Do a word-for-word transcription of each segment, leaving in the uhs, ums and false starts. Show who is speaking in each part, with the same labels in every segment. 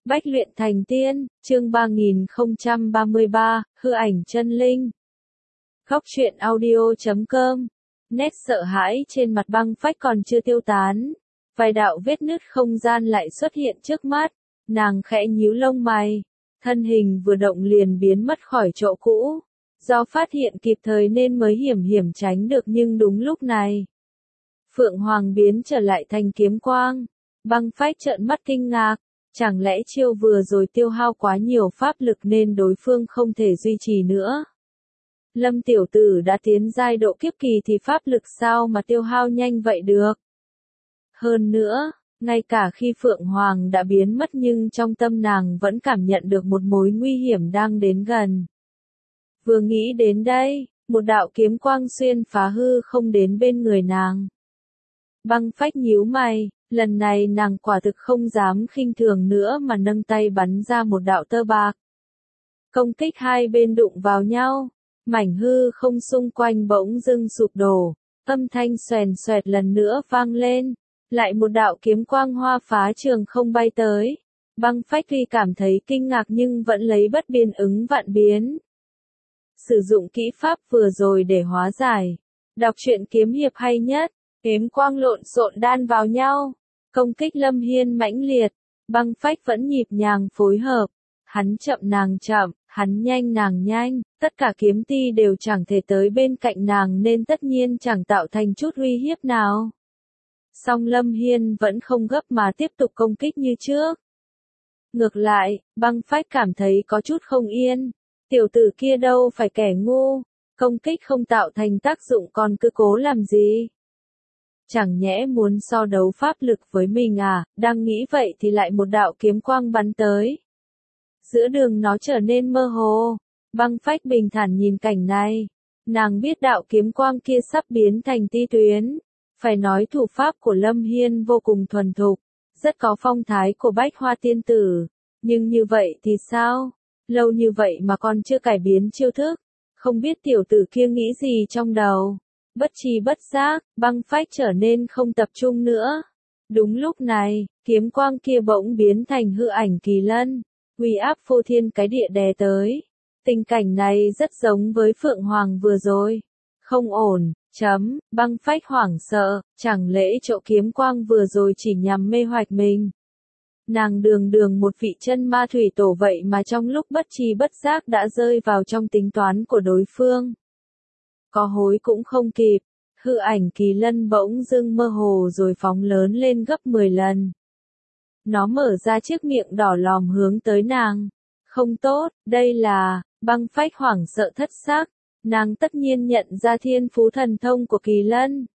Speaker 1: Bách luyện thành tiên, chương ba nghìn không trăm ba mươi ba, hư ảnh chân linh. Góc truyện audio chấm com. Nét sợ hãi trên mặt Băng Phách còn chưa tiêu tán. Vài đạo vết nứt không gian lại xuất hiện trước mắt. Nàng khẽ nhíu lông mày. Thân hình vừa động liền biến mất khỏi chỗ cũ. Do phát hiện kịp thời nên mới hiểm hiểm tránh được, nhưng đúng lúc này, Phượng Hoàng biến trở lại thành kiếm quang. Băng Phách trợn mắt kinh ngạc. Chẳng lẽ chiêu vừa rồi tiêu hao quá nhiều pháp lực nên đối phương không thể duy trì nữa? Lâm tiểu tử đã tiến giai độ kiếp kỳ thì pháp lực sao mà tiêu hao nhanh vậy được? Hơn nữa, ngay cả khi Phượng Hoàng đã biến mất nhưng trong tâm nàng vẫn cảm nhận được một mối nguy hiểm đang đến gần. Vừa nghĩ đến đây, một đạo kiếm quang xuyên phá hư không đến bên người nàng. Băng Phách nhíu mày. Lần này nàng quả thực không dám khinh thường nữa mà nâng tay bắn ra một đạo tơ bạc. Công kích hai bên đụng vào nhau, mảnh hư không xung quanh bỗng dưng sụp đổ, âm thanh xoèn xoẹt lần nữa vang lên, lại một đạo kiếm quang hoa phá trường không bay tới. Băng Phách tuy cảm thấy kinh ngạc nhưng vẫn lấy bất biến ứng vạn biến. Sử dụng kỹ pháp vừa rồi để hóa giải. Đọc truyện kiếm hiệp hay nhất. Kiếm quang lộn xộn đan vào nhau, công kích Lâm Hiên mãnh liệt, Băng Phách vẫn nhịp nhàng phối hợp, hắn chậm nàng chậm, hắn nhanh nàng nhanh, tất cả kiếm ti đều chẳng thể tới bên cạnh nàng nên tất nhiên chẳng tạo thành chút uy hiếp nào. Song Lâm Hiên vẫn không gấp mà tiếp tục công kích như trước. Ngược lại, Băng Phách cảm thấy có chút không yên, tiểu tử kia đâu phải kẻ ngu, công kích không tạo thành tác dụng còn cứ cố làm gì? Chẳng nhẽ muốn so đấu pháp lực với mình à? Đang nghĩ vậy thì lại một đạo kiếm quang bắn tới. Giữa đường nó trở nên mơ hồ. Băng Phách bình thản nhìn cảnh này. Nàng biết đạo kiếm quang kia sắp biến thành ti tuyến. Phải nói thủ pháp của Lâm Hiên vô cùng thuần thục, rất có phong thái của Bách Hoa tiên tử. Nhưng như vậy thì sao? Lâu như vậy mà còn chưa cải biến chiêu thức. Không biết tiểu tử kia nghĩ gì trong đầu. Bất tri bất giác, Băng Phách trở nên không tập trung nữa. Đúng lúc này, kiếm quang kia bỗng biến thành hư ảnh kỳ lân, uy áp phô thiên cái địa đè tới. Tình cảnh này rất giống với Phượng Hoàng vừa rồi. Không ổn, chấm, Băng Phách hoảng sợ, chẳng lẽ chỗ kiếm quang vừa rồi chỉ nhằm mê hoặc mình. Nàng đường đường một vị chân ma thủy tổ vậy mà trong lúc bất tri bất giác đã rơi vào trong tính toán của đối phương. Có hối cũng không kịp, hư ảnh kỳ lân bỗng dưng mơ hồ rồi phóng lớn lên gấp mười lần. Nó mở ra chiếc miệng đỏ lòm hướng tới nàng. Không tốt, đây là, Băng Phách hoảng sợ thất xác, nàng tất nhiên nhận ra thiên phú thần thông của kỳ lân.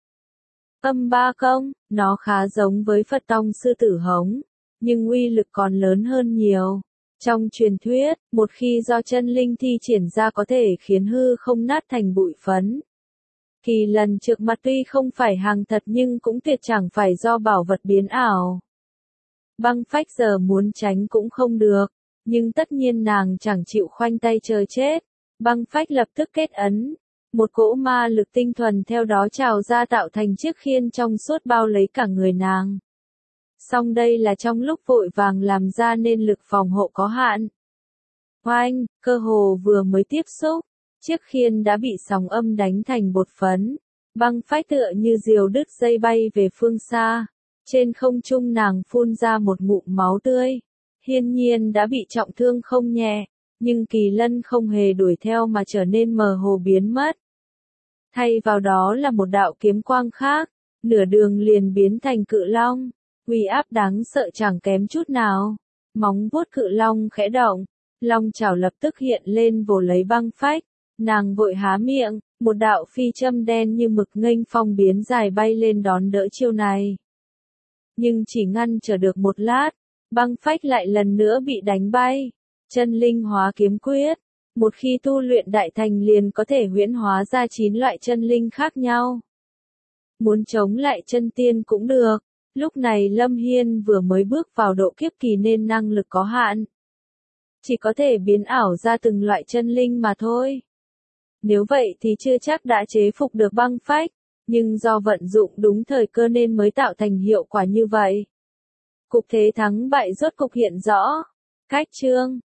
Speaker 1: Âm ba công, nó khá giống với Phật tông sư tử hống, nhưng uy lực còn lớn hơn nhiều. Trong truyền thuyết, một khi do chân linh thi triển ra có thể khiến hư không nát thành bụi phấn. Kỳ lần trước mặt tuy không phải hàng thật nhưng cũng tuyệt chẳng phải do bảo vật biến ảo. Băng Phách giờ muốn tránh cũng không được, nhưng tất nhiên nàng chẳng chịu khoanh tay chờ chết. Băng Phách lập tức kết ấn, một cỗ ma lực tinh thuần theo đó trào ra tạo thành chiếc khiên trong suốt bao lấy cả người nàng. Song đây là trong lúc vội vàng làm ra nên lực phòng hộ có hạn. Oanh, cơ hồ vừa mới tiếp xúc, chiếc khiên đã bị sóng âm đánh thành bột phấn. Băng Phách tựa như diều đứt dây bay về phương xa. Trên không trung nàng phun ra một ngụm máu tươi. Hiển nhiên đã bị trọng thương không nhẹ, nhưng kỳ lân không hề đuổi theo mà trở nên mờ hồ biến mất. Thay vào đó là một đạo kiếm quang khác, nửa đường liền biến thành cự long. Uy áp đáng sợ chẳng kém chút nào. Móng vuốt cự long khẽ động, long chảo lập tức hiện lên vồ lấy Băng Phách. Nàng vội há miệng, một đạo phi châm đen như mực nghênh phong biến dài bay lên đón đỡ chiêu này. Nhưng chỉ ngăn trở được một lát, Băng Phách lại lần nữa bị đánh bay. Chân linh hóa kiếm quyết, một khi tu luyện đại thành liền có thể huyễn hóa ra chín loại chân linh khác nhau. Muốn chống lại chân tiên cũng được. Lúc này Lâm Hiên vừa mới bước vào độ kiếp kỳ nên năng lực có hạn. Chỉ có thể biến ảo ra từng loại chân linh mà thôi. Nếu vậy thì chưa chắc đã chế phục được Băng Phách, nhưng do vận dụng đúng thời cơ nên mới tạo thành hiệu quả như vậy. Cục thế thắng bại rốt cục hiện rõ, Cách chương